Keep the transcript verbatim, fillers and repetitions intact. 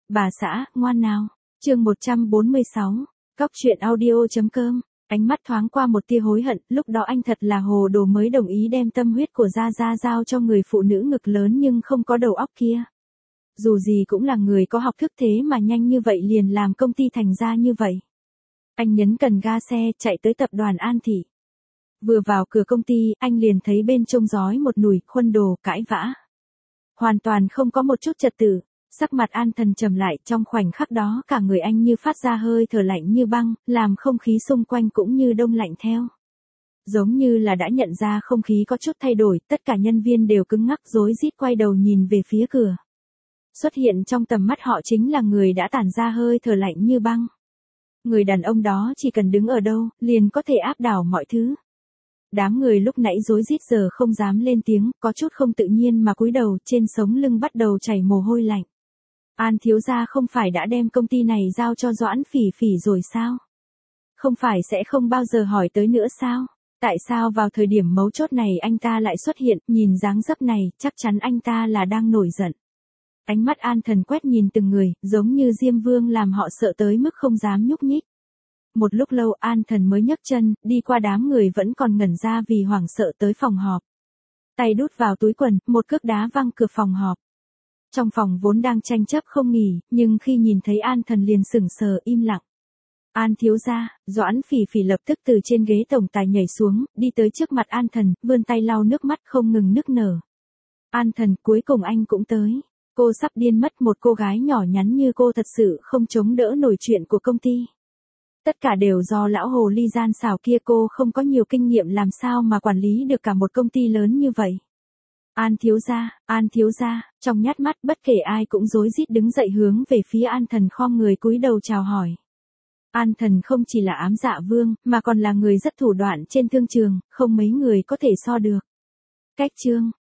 Bà xã, ngoan nào. Chương một trăm bốn mươi sáu. Cóc truyện audio.com. Ánh mắt thoáng qua một tia hối hận, lúc đó anh thật là hồ đồ mới đồng ý đem tâm huyết của Gia Gia giao cho người phụ nữ ngực lớn nhưng không có đầu óc kia. Dù gì cũng là người có học thức, thế mà nhanh như vậy liền làm công ty thành ra như vậy. Anh nhấn cần ga xe, chạy tới tập đoàn An Thị. Vừa vào cửa công ty, anh liền thấy bên trông rói một nùi, khuân đồ, cãi vã. Hoàn toàn không có một chút trật tự. Sắc mặt An Thần trầm lại, trong khoảnh khắc đó cả người anh như phát ra hơi thở lạnh như băng, làm không khí xung quanh cũng như đông lạnh theo. Giống như là đã nhận ra không khí có chút thay đổi, tất cả nhân viên đều cứng ngắc rối rít quay đầu nhìn về phía cửa. Xuất hiện trong tầm mắt họ chính là người đã tản ra hơi thở lạnh như băng. Người đàn ông đó chỉ cần đứng ở đâu, liền có thể áp đảo mọi thứ. Đám người lúc nãy rối rít giờ không dám lên tiếng, có chút không tự nhiên mà cúi đầu, trên sống lưng bắt đầu chảy mồ hôi lạnh. An thiếu gia không phải đã đem công ty này giao cho Doãn Phỉ Phỉ rồi sao? Không phải sẽ không bao giờ hỏi tới nữa sao? Tại sao vào thời điểm mấu chốt này anh ta lại xuất hiện, nhìn dáng dấp này, chắc chắn anh ta là đang nổi giận. Ánh mắt An Thần quét nhìn từng người, giống như Diêm Vương làm họ sợ tới mức không dám nhúc nhích. Một lúc lâu An Thần mới nhấc chân, đi qua đám người vẫn còn ngẩn ra vì hoảng sợ tới phòng họp. Tay đút vào túi quần, một cước đá văng cửa phòng họp. Trong phòng vốn đang tranh chấp không nghỉ, nhưng khi nhìn thấy An Thần liền sững sờ im lặng. An thiếu gia, Doãn Phỉ Phỉ lập tức từ trên ghế tổng tài nhảy xuống, đi tới trước mặt An Thần, vươn tay lau nước mắt không ngừng nức nở. An Thần, cuối cùng anh cũng tới. Cô sắp điên mất, một cô gái nhỏ nhắn như cô thật sự không chống đỡ nổi chuyện của công ty. Tất cả đều do lão hồ ly gian xảo kia, cô không có nhiều kinh nghiệm làm sao mà quản lý được cả một công ty lớn như vậy. An thiếu gia, An thiếu gia, trong nhát mắt bất kể ai cũng rối rít đứng dậy hướng về phía An Thần khom người cúi đầu chào hỏi. An Thần không chỉ là ám dạ vương, mà còn là người rất thủ đoạn trên thương trường, không mấy người có thể so được. Cách chương,